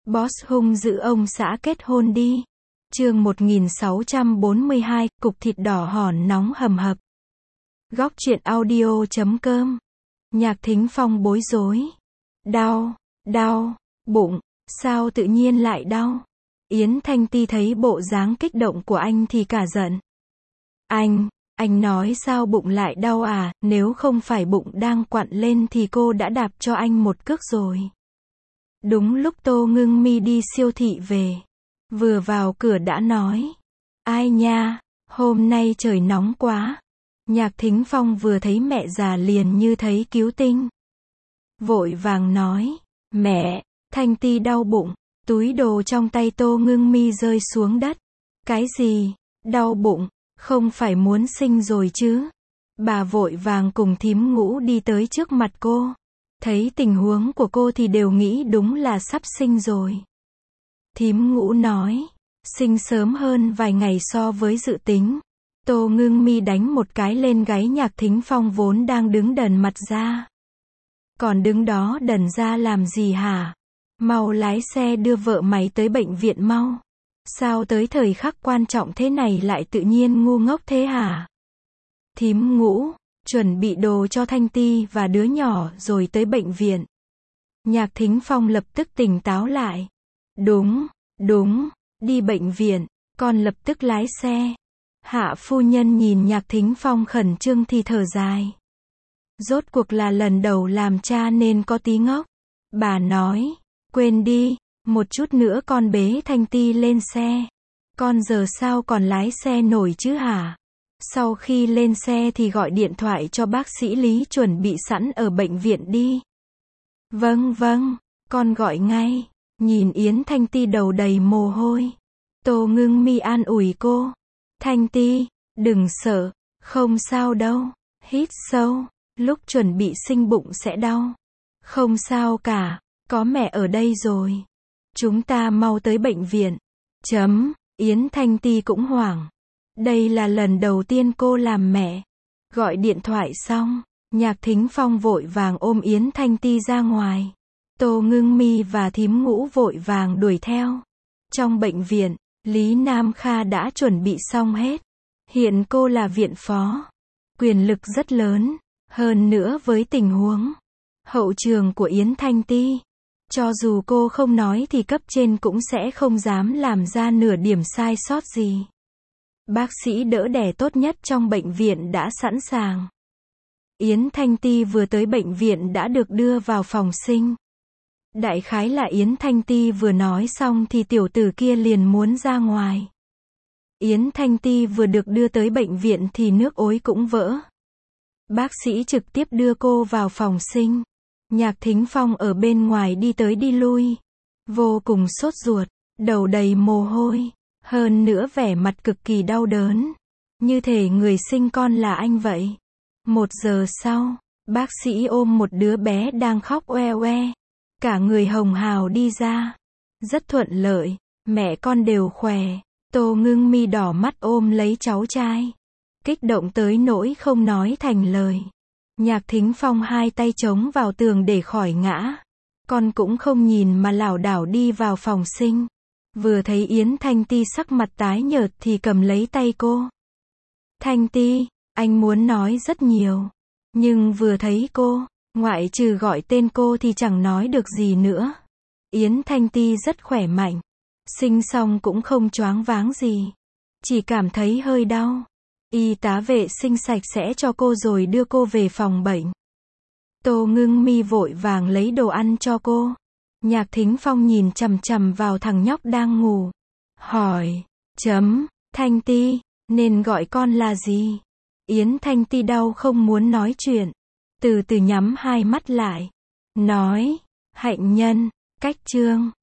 Boss hung dữ ông xã kết hôn đi. Chương 1642, cục thịt đỏ hòn nóng hầm hập. Góc truyện audio.com. Nhạc Thính Phong bối rối. Đau, bụng, sao tự nhiên lại đau? Yến Thanh Ti thấy bộ dáng kích động của anh thì cả giận. Anh nói sao bụng lại đau à, nếu không phải bụng đang quặn lên thì cô đã đạp cho anh một cước rồi. Đúng lúc Tô Ngưng Mi đi siêu thị về. Vừa vào cửa đã nói. Ai nha, hôm nay trời nóng quá. Nhạc Thính Phong vừa thấy mẹ già liền như thấy cứu tinh. Vội vàng nói. Mẹ, Thanh Ti đau bụng. Túi đồ trong tay Tô Ngưng Mi rơi xuống đất. Cái gì? Đau bụng? Không phải muốn sinh rồi chứ? Bà vội vàng cùng thím Ngũ đi tới trước mặt cô. Thấy tình huống của cô thì đều nghĩ đúng là sắp sinh rồi. Thím Ngũ nói, sinh sớm hơn vài ngày so với dự tính. Tô Ngưng Mi đánh một cái lên gáy Nhạc Thính Phong vốn đang đứng đần mặt ra. Còn đứng đó đần ra làm gì hả? Mau lái xe đưa vợ mày tới bệnh viện mau. Sao tới thời khắc quan trọng thế này lại tự nhiên ngu ngốc thế hả? Thím Ngũ, chuẩn bị đồ cho Thanh Ti và đứa nhỏ rồi tới bệnh viện. Nhạc Thính Phong lập tức tỉnh táo lại. Đúng, đi bệnh viện, con lập tức lái xe. Hạ phu nhân nhìn Nhạc Thính Phong khẩn trương thì thở dài. Rốt cuộc là lần đầu làm cha nên có tí ngốc. Bà nói, quên đi, một chút nữa con bế Thanh Ti lên xe. Con giờ sao còn lái xe nổi chứ hả? Sau khi lên xe thì gọi điện thoại cho bác sĩ Lý chuẩn bị sẵn ở bệnh viện đi. Vâng, con gọi ngay. Nhìn Yến Thanh Ti đầu đầy mồ hôi. Tô Ngưng Mi an ủi cô. Thanh Ti, đừng sợ, không sao đâu. Hít sâu, lúc chuẩn bị sinh bụng sẽ đau. Không sao cả, có mẹ ở đây rồi. Chúng ta mau tới bệnh viện. Yến Thanh Ti cũng hoảng. Đây là lần đầu tiên cô làm mẹ. Gọi điện thoại xong, Nhạc Thính Phong vội vàng ôm Yến Thanh Ti ra ngoài. Tô Ngưng Mi và thím Ngũ vội vàng đuổi theo. Trong bệnh viện, Lý Nam Kha đã chuẩn bị xong hết. Hiện cô là viện phó. Quyền lực rất lớn. Hơn nữa với tình huống hậu trường của Yến Thanh Ti, cho dù cô không nói thì cấp trên cũng sẽ không dám làm ra nửa điểm sai sót gì. Bác sĩ đỡ đẻ tốt nhất trong bệnh viện đã sẵn sàng. Yến Thanh Ti vừa tới bệnh viện đã được đưa vào phòng sinh. Đại khái là Yến Thanh Ti vừa nói xong thì tiểu tử kia liền muốn ra ngoài. Yến Thanh Ti vừa được đưa tới bệnh viện thì nước ối cũng vỡ. Bác sĩ trực tiếp đưa cô vào phòng sinh. Nhạc Thính Phong ở bên ngoài đi tới đi lui. Vô cùng sốt ruột, đầu đầy mồ hôi. Hơn nữa vẻ mặt cực kỳ đau đớn. Như thể người sinh con là anh vậy. 1 giờ sau, bác sĩ ôm một đứa bé đang khóc oe oe. Cả người hồng hào đi ra. Rất thuận lợi, mẹ con đều khỏe. Tô Ngưng Mi đỏ mắt ôm lấy cháu trai. Kích động tới nỗi không nói thành lời. Nhạc Thính Phong hai tay chống vào tường để khỏi ngã. Con cũng không nhìn mà lảo đảo đi vào phòng sinh. Vừa thấy Yến Thanh Ti sắc mặt tái nhợt thì cầm lấy tay cô. Thanh Ti, anh muốn nói rất nhiều. Nhưng vừa thấy cô, ngoại trừ gọi tên cô thì chẳng nói được gì nữa. Yến Thanh Ti rất khỏe mạnh. Sinh xong cũng không choáng váng gì. Chỉ cảm thấy hơi đau. Y tá vệ sinh sạch sẽ cho cô rồi đưa cô về phòng bệnh. Tô Ngưng Mi vội vàng lấy đồ ăn cho cô. Nhạc Thính Phong nhìn chằm chằm vào thằng nhóc đang ngủ. Hỏi. Thanh Ti, nên gọi con là gì? Yến Thanh Ti đau không muốn nói chuyện. Từ từ nhắm hai mắt lại. Nói. Hạnh Nhân. Cách Trương.